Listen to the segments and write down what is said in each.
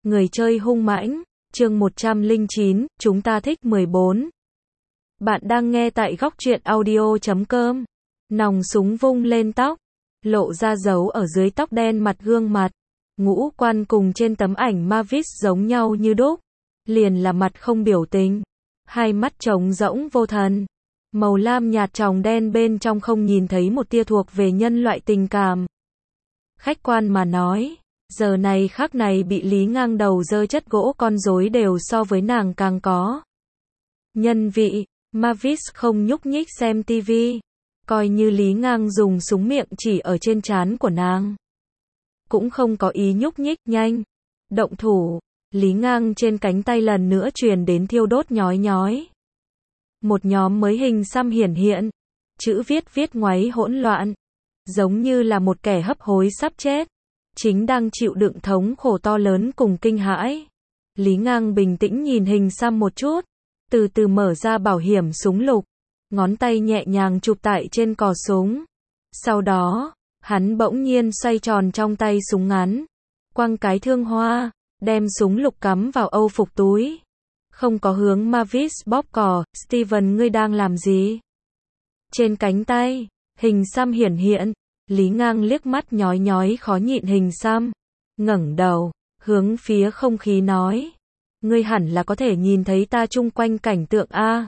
Người chơi hung mãnh, chương 109, chúng ta thích 14. Bạn đang nghe tại góc truyện audio.com. Nòng súng vung lên tóc, lộ ra dấu ở dưới tóc đen mặt gương mặt. Ngũ quan cùng trên tấm ảnh Mavis giống nhau như đúc. Liền là mặt không biểu tình. Hai mắt trống rỗng vô thần. Màu lam nhạt tròng đen bên trong không nhìn thấy một tia thuộc về nhân loại tình cảm. Khách quan mà nói, giờ này khắc này bị Lý ngang đầu dơ chất gỗ con rối đều so với nàng càng có nhân vị. Mavis không nhúc nhích xem tivi, coi như Lý ngang dùng súng miệng chỉ ở trên trán của nàng. Cũng không có ý nhúc nhích. Nhanh, động thủ. Lý ngang trên cánh tay lần nữa truyền đến thiêu đốt nhói nhói. Một nhóm mới hình xăm hiển hiện, chữ viết ngoáy hỗn loạn, giống như là một kẻ hấp hối sắp chết, chính đang chịu đựng thống khổ to lớn cùng kinh hãi. Lý ngang bình tĩnh nhìn hình xăm một chút, từ từ mở ra bảo hiểm súng lục, ngón tay nhẹ nhàng chụp tại trên cò súng. Sau đó, hắn bỗng nhiên xoay tròn trong tay súng ngắn, quăng cái thương hoa, đem súng lục cắm vào âu phục túi. Không có hướng Mavis bóp cò. Steven, ngươi đang làm gì? Trên cánh tay, hình xăm hiển hiện. Lý ngang liếc mắt nhói nhói khó nhịn hình xăm, ngẩng đầu, hướng phía không khí nói. Ngươi hẳn là có thể nhìn thấy ta chung quanh cảnh tượng a.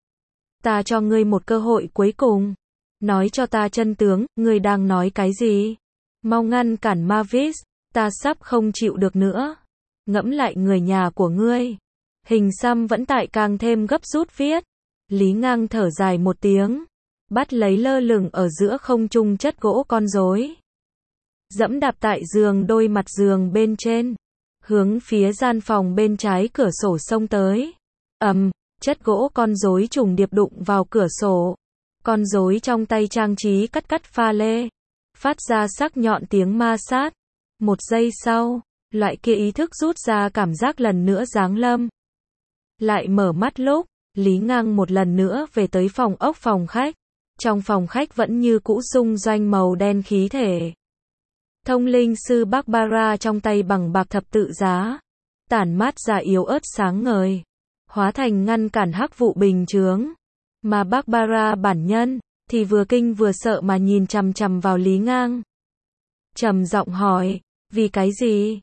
Ta cho ngươi một cơ hội cuối cùng. Nói cho ta chân tướng, ngươi đang nói cái gì? Mau ngăn cản Mavis, ta sắp không chịu được nữa. Ngẫm lại người nhà của ngươi. Hình xăm vẫn tại càng thêm gấp rút viết. Lý ngang thở dài một tiếng, bắt lấy lơ lửng ở giữa không trung chất gỗ con rối, dẫm đạp tại giường đôi mặt giường bên trên, hướng phía gian phòng bên trái cửa sổ xông tới. Chất gỗ con rối trùng điệp đụng vào cửa sổ. Con rối trong tay trang trí cắt pha lê, phát ra sắc nhọn tiếng ma sát. Một giây sau, loại kia ý thức rút ra cảm giác lần nữa giáng lâm. Lại mở mắt lúc, Lý ngang một lần nữa về tới phòng ốc phòng khách. Trong phòng khách vẫn như cũ xung doanh màu đen khí thể. Thông linh sư Barbara trong tay bằng bạc thập tự giá, tản mát ra yếu ớt sáng ngời, hóa thành ngăn cản hắc vụ bình chướng. Mà Barbara bản nhân thì vừa kinh vừa sợ mà nhìn chằm chằm vào Lý ngang. Trầm giọng hỏi, vì cái gì?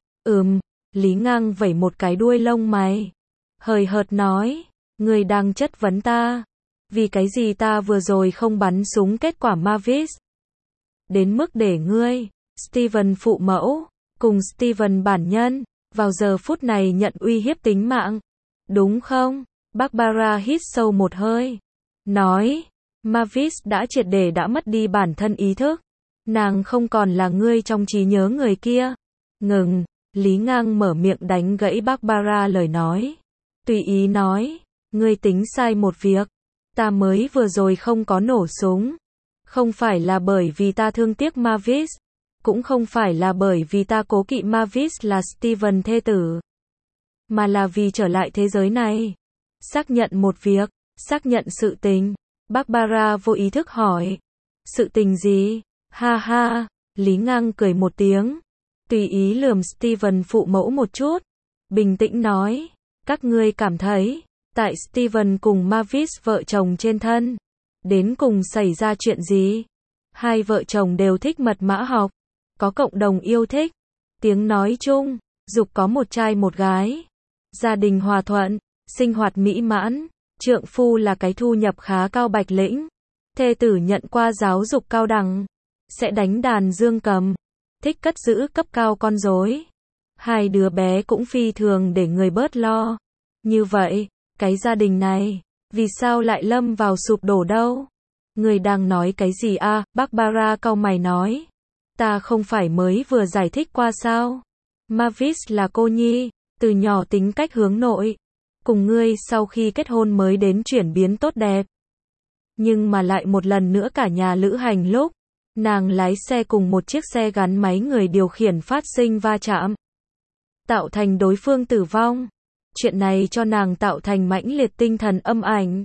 Lý ngang vẩy một cái đuôi lông mày, hời hợt nói, ngươi đang chất vấn ta. Vì cái gì ta vừa rồi không bắn súng kết quả Mavis? Đến mức để ngươi, Steven phụ mẫu, cùng Steven bản nhân, vào giờ phút này nhận uy hiếp tính mạng. Đúng không? Barbara hít sâu một hơi, nói, Mavis đã triệt để đã mất đi bản thân ý thức. Nàng không còn là ngươi trong trí nhớ người kia. Ngừng, Lý ngang mở miệng đánh gãy Barbara lời nói. Tùy ý nói, ngươi tính sai một việc. Ta mới vừa rồi không có nổ súng. Không phải là bởi vì ta thương tiếc Mavis. Cũng không phải là bởi vì ta cố kỵ Mavis là Steven thê tử. Mà là vì trở lại thế giới này. Xác nhận một việc, xác nhận sự tình. Barbara vô ý thức hỏi. Sự tình gì? Ha ha, Lý ngang cười một tiếng. Tùy ý lườm Steven phụ mẫu một chút. Bình tĩnh nói, các ngươi cảm thấy tại Steven cùng Mavis vợ chồng trên thân, đến cùng xảy ra chuyện gì? Hai vợ chồng đều thích mật mã học, có cộng đồng yêu thích, tiếng nói chung, dục có một trai một gái, gia đình hòa thuận, sinh hoạt mỹ mãn, trượng phu là cái thu nhập khá cao bạch lĩnh, thê tử nhận qua giáo dục cao đẳng, sẽ đánh đàn dương cầm, thích cất giữ cấp cao con rối. Hai đứa bé cũng phi thường để người bớt lo. Như vậy, cái gia đình này, vì sao lại lâm vào sụp đổ đâu? Người đang nói cái gì a? Barbara cau mày nói. Ta không phải mới vừa giải thích qua sao? Mavis là cô nhi, từ nhỏ tính cách hướng nội. Cùng ngươi sau khi kết hôn mới đến chuyển biến tốt đẹp. Nhưng mà lại một lần nữa cả nhà lữ hành lúc, nàng lái xe cùng một chiếc xe gắn máy người điều khiển phát sinh va chạm, tạo thành đối phương tử vong. Chuyện này cho nàng tạo thành mãnh liệt tinh thần âm ảnh.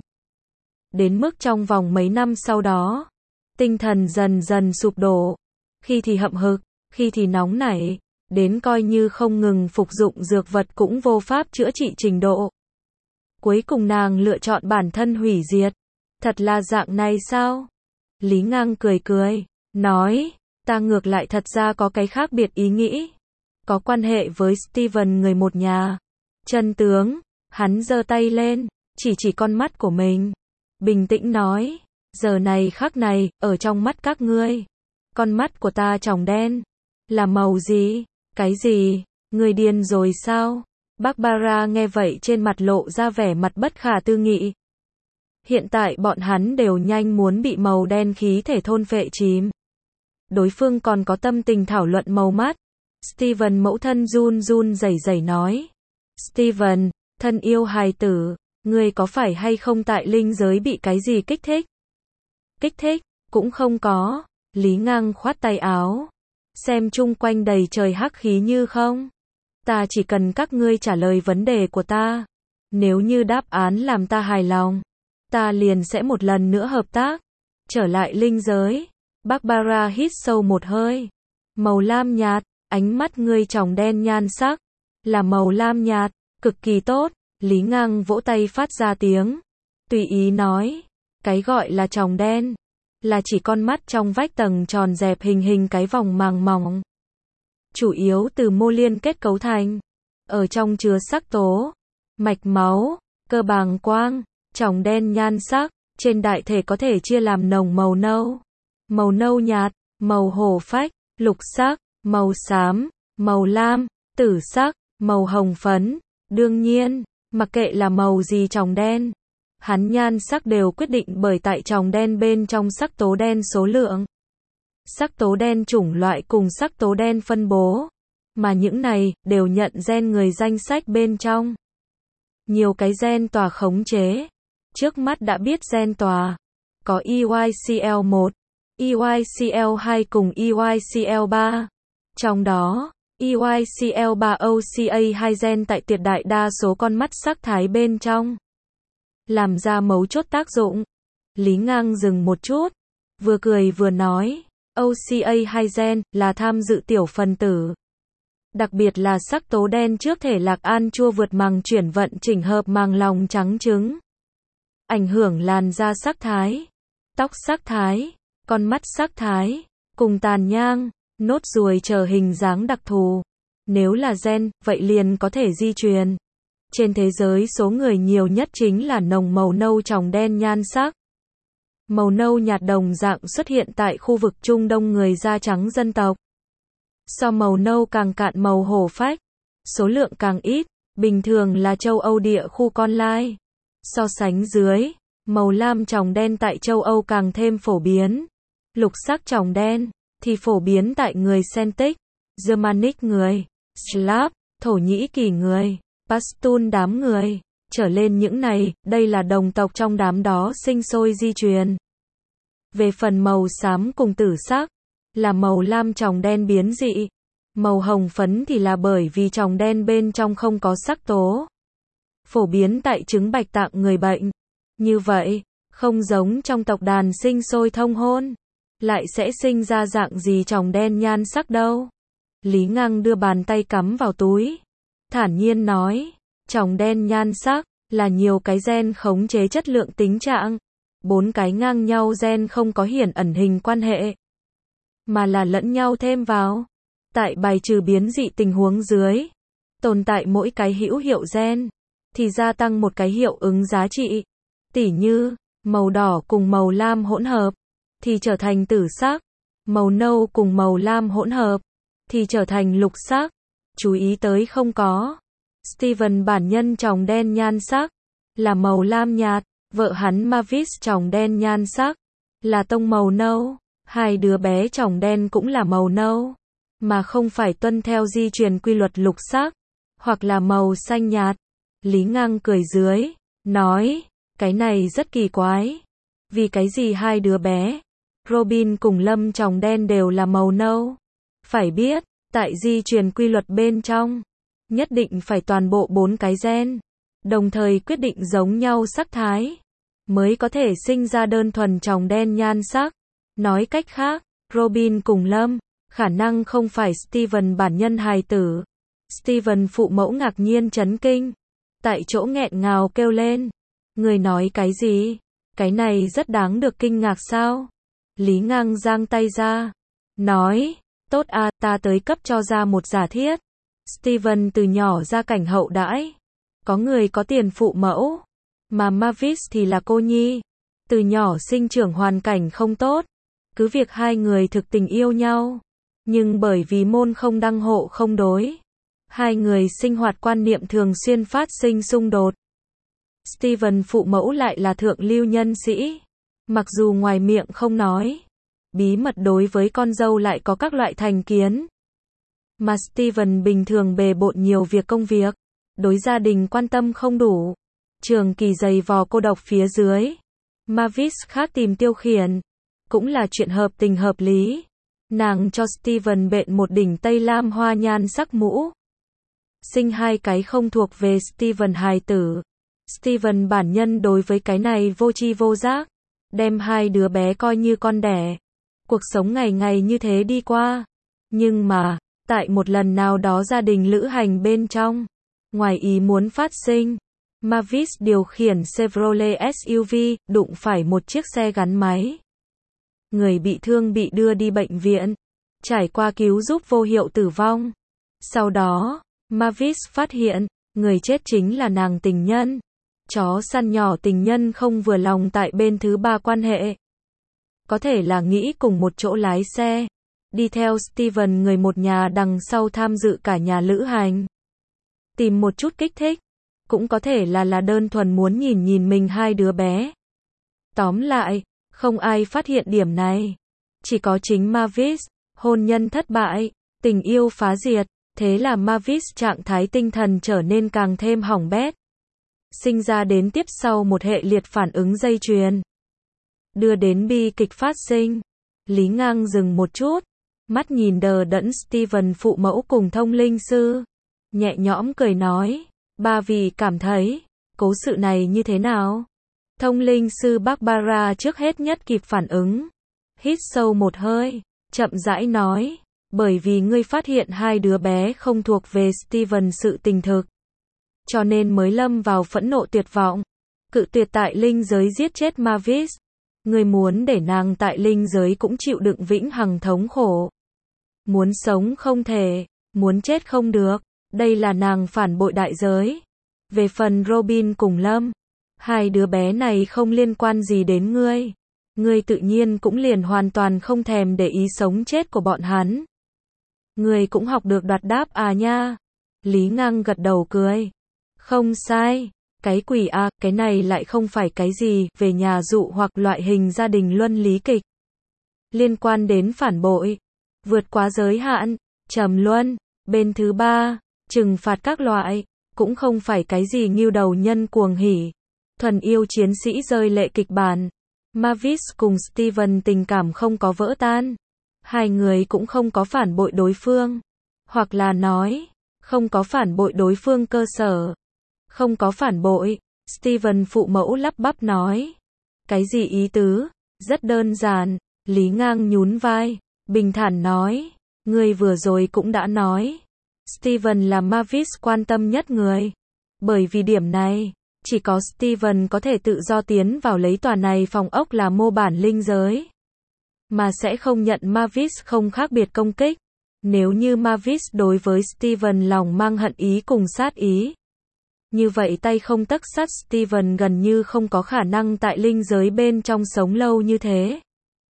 Đến mức trong vòng mấy năm sau đó, tinh thần dần dần sụp đổ. Khi thì hậm hực, khi thì nóng nảy, đến coi như không ngừng phục dụng dược vật cũng vô pháp chữa trị trình độ. Cuối cùng nàng lựa chọn bản thân hủy diệt. Thật là dạng này sao? Lý Ngang cười cười, nói, ta ngược lại thật ra có cái khác biệt ý nghĩ. Có quan hệ với Steven người một nhà. Chân tướng, hắn giơ tay lên, chỉ con mắt của mình. Bình tĩnh nói, giờ này khắc này, ở trong mắt các ngươi. Con mắt của ta tròng đen. Là màu gì? Cái gì? Ngươi điên rồi sao? Barbara nghe vậy trên mặt lộ ra vẻ mặt bất khả tư nghị. Hiện tại bọn hắn đều nhanh muốn bị màu đen khí thể thôn phệ chìm. Đối phương còn có tâm tình thảo luận màu mắt. Steven mẫu thân run run rẩy rẩy nói. Steven, thân yêu hài tử, ngươi có phải hay không tại linh giới bị cái gì kích thích? Kích thích, cũng không có. Lý Ngang khoát tay áo. Xem chung quanh đầy trời hắc khí như không? Ta chỉ cần các ngươi trả lời vấn đề của ta. Nếu như đáp án làm ta hài lòng, ta liền sẽ một lần nữa hợp tác. Trở lại linh giới. Barbara hít sâu một hơi. Màu lam nhạt, ánh mắt ngươi tròng đen nhan sắc. Là màu lam nhạt, cực kỳ tốt. Lý Ngang vỗ tay phát ra tiếng. Tùy ý nói. Cái gọi là tròng đen. Là chỉ con mắt trong vách tầng tròn dẹp hình cái vòng màng mỏng. Chủ yếu từ mô liên kết cấu thành. Ở trong chứa sắc tố, mạch máu, cơ bàng quang, tròng đen nhan sắc, trên đại thể có thể chia làm nồng màu nâu nhạt, màu hổ phách, lục sắc, màu xám, màu lam, tử sắc, màu hồng phấn. Đương nhiên, mặc kệ là màu gì tròng đen, hắn nhan sắc đều quyết định bởi tại tròng đen bên trong sắc tố đen số lượng, sắc tố đen chủng loại cùng sắc tố đen phân bố, mà những này đều nhận gen người danh sách bên trong. Nhiều cái gen tòa khống chế. Trước mắt đã biết gen tòa có EYCL1, EYCL2 cùng EYCL3. Trong đó, EYCL3 OCA 2 gen tại tuyệt đại đa số con mắt sắc thái bên trong. Làm ra mấu chốt tác dụng. Lý Ngang dừng một chút, vừa cười vừa nói, OCA 2 gen là tham dự tiểu phần tử. Đặc biệt là sắc tố đen trước thể lạc an chua vượt màng chuyển vận chỉnh hợp màng lòng trắng trứng. Ảnh hưởng làn da sắc thái, tóc sắc thái, con mắt sắc thái, cùng tàn nhang, nốt ruồi chờ hình dáng đặc thù. Nếu là gen, vậy liền có thể di truyền. Trên thế giới số người nhiều nhất chính là nồng màu nâu tròng đen nhan sắc. Màu nâu nhạt đồng dạng xuất hiện tại khu vực Trung Đông người da trắng dân tộc. So màu nâu càng cạn màu hổ phách, số lượng càng ít, bình thường là châu Âu địa khu con lai. So sánh dưới, màu lam tròng đen tại châu Âu càng thêm phổ biến. Lục sắc tròng đen thì phổ biến tại người Celtic, Germanic người, Slav, Thổ Nhĩ Kỳ người, Pashtun đám người. Trở lên những này, đây là đồng tộc trong đám đó sinh sôi di truyền. Về phần màu xám cùng tử sắc, là màu lam tròng đen biến dị. Màu hồng phấn thì là bởi vì tròng đen bên trong không có sắc tố. Phổ biến tại trứng bạch tạng người bệnh. Như vậy, không giống trong tộc đàn sinh sôi thông hôn, lại sẽ sinh ra dạng gì tròng đen nhan sắc đâu. Lý Ngang đưa bàn tay cắm vào túi, thản nhiên nói, tròng đen nhan sắc là nhiều cái gen khống chế chất lượng tính trạng. 4 cái ngang nhau gen không có hiển ẩn hình quan hệ, mà là lẫn nhau thêm vào. Tại bài trừ biến dị tình huống dưới, tồn tại mỗi cái hữu hiệu gen, thì gia tăng một cái hiệu ứng giá trị. Tỉ như, màu đỏ cùng màu lam hỗn hợp, thì trở thành tử sắc. Màu nâu cùng màu lam hỗn hợp, thì trở thành lục sắc. Chú ý tới không có. Steven bản nhân tròng đen nhan sắc, là màu lam nhạt. Vợ hắn Mavis tròng đen nhan sắc, là tông màu nâu. Hai đứa bé tròng đen cũng là màu nâu, mà không phải tuân theo di truyền quy luật lục sắc, hoặc là màu xanh nhạt. Lý Ngang cười dưới, nói, cái này rất kỳ quái. Vì cái gì hai đứa bé, Robin cùng Lâm tròng đen đều là màu nâu? Phải biết, tại di truyền quy luật bên trong, nhất định phải toàn bộ 4 cái gen, đồng thời quyết định giống nhau sắc thái, mới có thể sinh ra đơn thuần tròng đen nhan sắc. Nói cách khác, Robin cùng Lâm Khả năng không phải Steven bản nhân hài tử. Steven phụ mẫu ngạc nhiên chấn kinh. Tại chỗ nghẹn ngào kêu lên. Người nói cái gì? Cái này rất đáng được kinh ngạc sao? Lý Ngang giang tay ra. Nói, tốt à, ta tới cấp cho ra một giả thiết. Steven từ nhỏ ra cảnh hậu đãi. Có người có tiền phụ mẫu. Mà Mavis thì là cô nhi. Từ nhỏ sinh trưởng hoàn cảnh không tốt. Cứ việc hai người thực tình yêu nhau. Nhưng bởi vì môn không đăng hộ không đối. Hai người sinh hoạt quan niệm thường xuyên phát sinh xung đột. Steven phụ mẫu lại là thượng lưu nhân sĩ. Mặc dù ngoài miệng không nói. Bí mật đối với con dâu lại có các loại thành kiến. Mà Steven bình thường bề bộn nhiều việc công việc. Đối gia đình quan tâm không đủ. Trường kỳ dày vò cô độc phía dưới. Mavis khác tìm tiêu khiển. Cũng là chuyện hợp tình hợp lý. Nàng cho Steven bện một đỉnh tây lam hoa nhan sắc mũ. Sinh hai cái không thuộc về Steven hài tử. Steven bản nhân đối với cái này vô tri vô giác. Đem hai đứa bé coi như con đẻ. Cuộc sống ngày ngày như thế đi qua. Nhưng mà, tại một lần nào đó gia đình lữ hành bên trong. Ngoài ý muốn phát sinh. Mavis điều khiển Chevrolet SUV, đụng phải một chiếc xe gắn máy. Người bị thương bị đưa đi bệnh viện. Trải qua cứu giúp vô hiệu tử vong. Sau đó, Mavis phát hiện, người chết chính là nàng tình nhân. Chó săn nhỏ tình nhân không vừa lòng tại bên thứ ba quan hệ. Có thể là nghĩ cùng một chỗ lái xe. Đi theo Steven người một nhà đằng sau tham dự cả nhà lữ hành. Tìm một chút kích thích. Cũng có thể là đơn thuần muốn nhìn nhìn mình hai đứa bé. Tóm lại, không ai phát hiện điểm này. Chỉ có chính Mavis, hôn nhân thất bại, tình yêu phá diệt. Thế là Mavis trạng thái tinh thần trở nên càng thêm hỏng bét. Sinh ra đến tiếp sau một hệ liệt phản ứng dây chuyền. Đưa đến bi kịch phát sinh. Lý Ngang dừng một chút. Mắt nhìn đờ đẫn Steven phụ mẫu cùng thông linh sư. Nhẹ nhõm cười nói. Ba vì cảm thấy, cố sự này như thế nào? Thông linh sư Barbara trước hết nhất kịp phản ứng. Hít sâu một hơi, chậm rãi nói. Bởi vì ngươi phát hiện hai đứa bé không thuộc về Steven sự tình thực. Cho nên mới lâm vào phẫn nộ tuyệt vọng. Cự tuyệt tại linh giới giết chết Mavis. Ngươi muốn để nàng tại linh giới cũng chịu đựng vĩnh hằng thống khổ. Muốn sống không thể, muốn chết không được. Đây là nàng phản bội đại giới. Về phần Robin cùng Lâm, hai đứa bé này không liên quan gì đến ngươi. Ngươi tự nhiên cũng liền hoàn toàn không thèm để ý sống chết của bọn hắn. Ngươi cũng học được đoạt đáp à nha. Lý Ngang gật đầu cười. Không sai. Cái quỷ à, cái này lại không phải cái gì về nhà dụ hoặc loại hình gia đình luân lý kịch. Liên quan đến phản bội, vượt quá giới hạn, trầm luân, bên thứ ba, trừng phạt các loại, cũng không phải cái gì ngưu đầu nhân cuồng hỉ. Thuần yêu chiến sĩ rơi lệ kịch bản. Mavis cùng Steven tình cảm không có vỡ tan. Hai người cũng không có phản bội đối phương. Hoặc là nói, không có phản bội đối phương cơ sở. Không có phản bội, Steven phụ mẫu lắp bắp nói. Cái gì ý tứ? Rất đơn giản, Lý Ngang nhún vai, bình thản nói. Ngươi vừa rồi cũng đã nói. Steven là Mavis quan tâm nhất người. Bởi vì điểm này, chỉ có Steven có thể tự do tiến vào lấy tòa này phòng ốc là mô bản linh giới. Mà sẽ không nhận Mavis không khác biệt công kích. Nếu như Mavis đối với Steven lòng mang hận ý cùng sát ý. Như vậy tay không tấc sắt Steven gần như không có khả năng tại linh giới bên trong sống lâu như thế.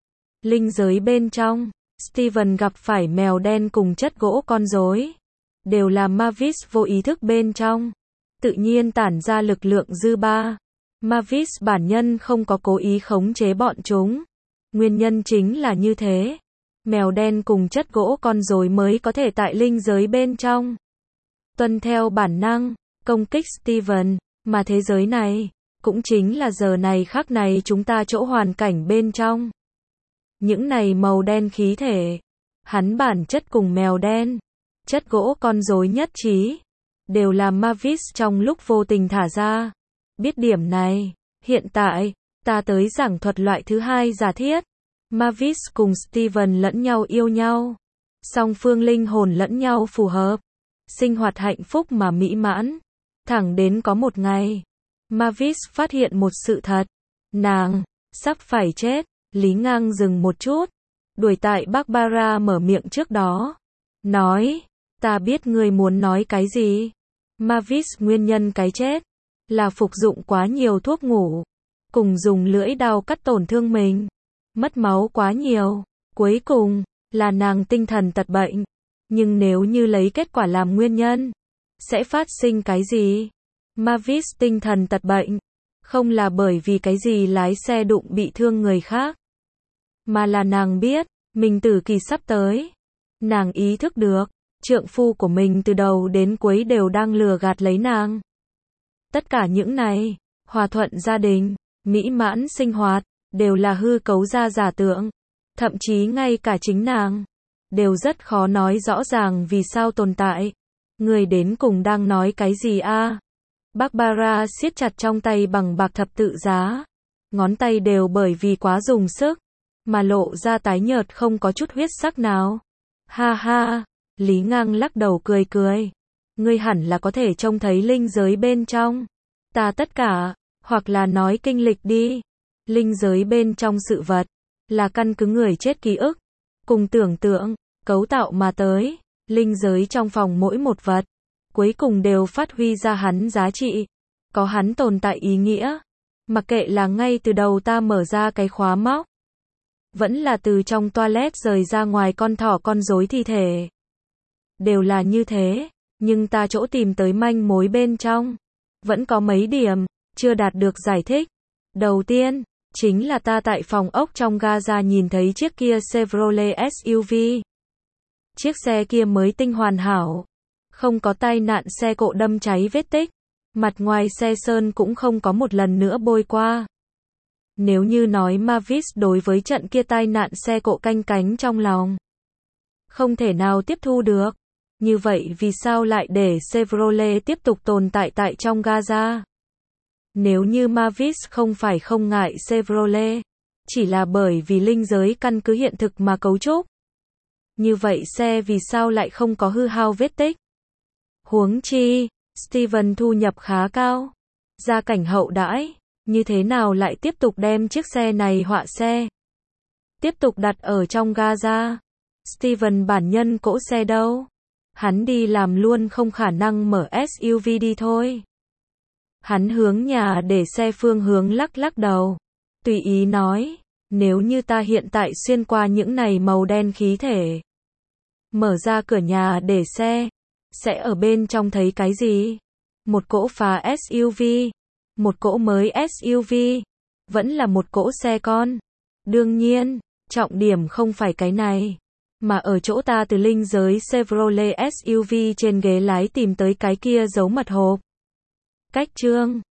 Linh giới bên trong, Steven gặp phải mèo đen cùng chất gỗ con rối. Đều là Mavis vô ý thức bên trong. Tự nhiên tản ra lực lượng dư ba. Mavis bản nhân không có cố ý khống chế bọn chúng. Nguyên nhân chính là như thế. Mèo đen cùng chất gỗ con rối mới có thể tại linh giới bên trong. Tuân theo bản năng, công kích Steven, mà thế giới này, cũng chính là giờ này khắc này chúng ta chỗ hoàn cảnh bên trong. Những này màu đen khí thể, hắn bản chất cùng mèo đen, chất gỗ con rối nhất trí, đều là Mavis trong lúc vô tình thả ra. Biết điểm này, hiện tại, ta tới giảng thuật loại thứ hai giả thiết. Mavis cùng Steven lẫn nhau yêu nhau. Song phương linh hồn lẫn nhau phù hợp, sinh hoạt hạnh phúc mà mỹ mãn. Thẳng đến có một ngày, Mavis phát hiện một sự thật. Nàng sắp phải chết. Lý Ngang dừng một chút, đuổi tại Barbara mở miệng trước đó. Nói, ta biết ngươi muốn nói cái gì. Mavis nguyên nhân cái chết là phục dụng quá nhiều thuốc ngủ, cùng dùng lưỡi dao cắt tổn thương mình, mất máu quá nhiều. Cuối cùng, là nàng tinh thần tật bệnh. Nhưng nếu như lấy kết quả làm nguyên nhân, sẽ phát sinh cái gì? Mavis tinh thần tật bệnh, không là bởi vì cái gì lái xe đụng bị thương người khác, mà là nàng biết, mình tử kỳ sắp tới. Nàng ý thức được, trượng phu của mình từ đầu đến cuối đều đang lừa gạt lấy nàng. Tất cả những này, hòa thuận gia đình, mỹ mãn sinh hoạt, đều là hư cấu ra giả tượng. Thậm chí ngay cả chính nàng, đều rất khó nói rõ ràng vì sao tồn tại. Người đến cùng đang nói cái gì a? Barbara siết chặt trong tay bằng bạc thập tự giá. Ngón tay đều bởi vì quá dùng sức, mà lộ ra tái nhợt không có chút huyết sắc nào. Ha ha, Lý Ngang lắc đầu cười cười. Ngươi hẳn là có thể trông thấy linh giới bên trong. Ta tất cả, hoặc là nói kinh lịch đi. Linh giới bên trong sự vật, là căn cứ người chết ký ức, cùng tưởng tượng, cấu tạo mà tới. Linh giới trong phòng mỗi một vật, cuối cùng đều phát huy ra hắn giá trị, có hắn tồn tại ý nghĩa. Mặc kệ là ngay từ đầu ta mở ra cái khóa móc, vẫn là từ trong toilet rời ra ngoài con thỏ con rối thi thể, đều là như thế. Nhưng ta chỗ tìm tới manh mối bên trong, vẫn có mấy điểm chưa đạt được giải thích. Đầu tiên, chính là ta tại phòng ốc trong Gaza nhìn thấy chiếc kia Chevrolet SUV. Chiếc xe kia mới tinh hoàn hảo, không có tai nạn xe cộ đâm cháy vết tích, mặt ngoài xe sơn cũng không có một lần nữa bôi qua. Nếu như nói Mavis đối với trận kia tai nạn xe cộ canh cánh trong lòng, không thể nào tiếp thu được, như vậy vì sao lại để Chevrolet tiếp tục tồn tại tại trong Gaza? Nếu như Mavis không phải không ngại Chevrolet, chỉ là bởi vì linh giới căn cứ hiện thực mà cấu trúc, như vậy xe vì sao lại không có hư hao vết tích? Huống chi, Steven thu nhập khá cao, gia cảnh hậu đãi, như thế nào lại tiếp tục đem chiếc xe này họa xe, tiếp tục đặt ở trong Gaza? Steven bản nhân cỗ xe đâu? Hắn đi làm luôn không khả năng mở SUV đi thôi. Hắn hướng nhà để xe phương hướng lắc lắc đầu, tùy ý nói, nếu như ta hiện tại xuyên qua những này màu đen khí thể, mở ra cửa nhà để xe, sẽ ở bên trong thấy cái gì? Một cỗ phá SUV, một cỗ mới SUV, vẫn là một cỗ xe con. Đương nhiên, trọng điểm không phải cái này, mà ở chỗ ta từ linh giới Chevrolet SUV trên ghế lái tìm tới cái kia dấu mật hộp. Cách chương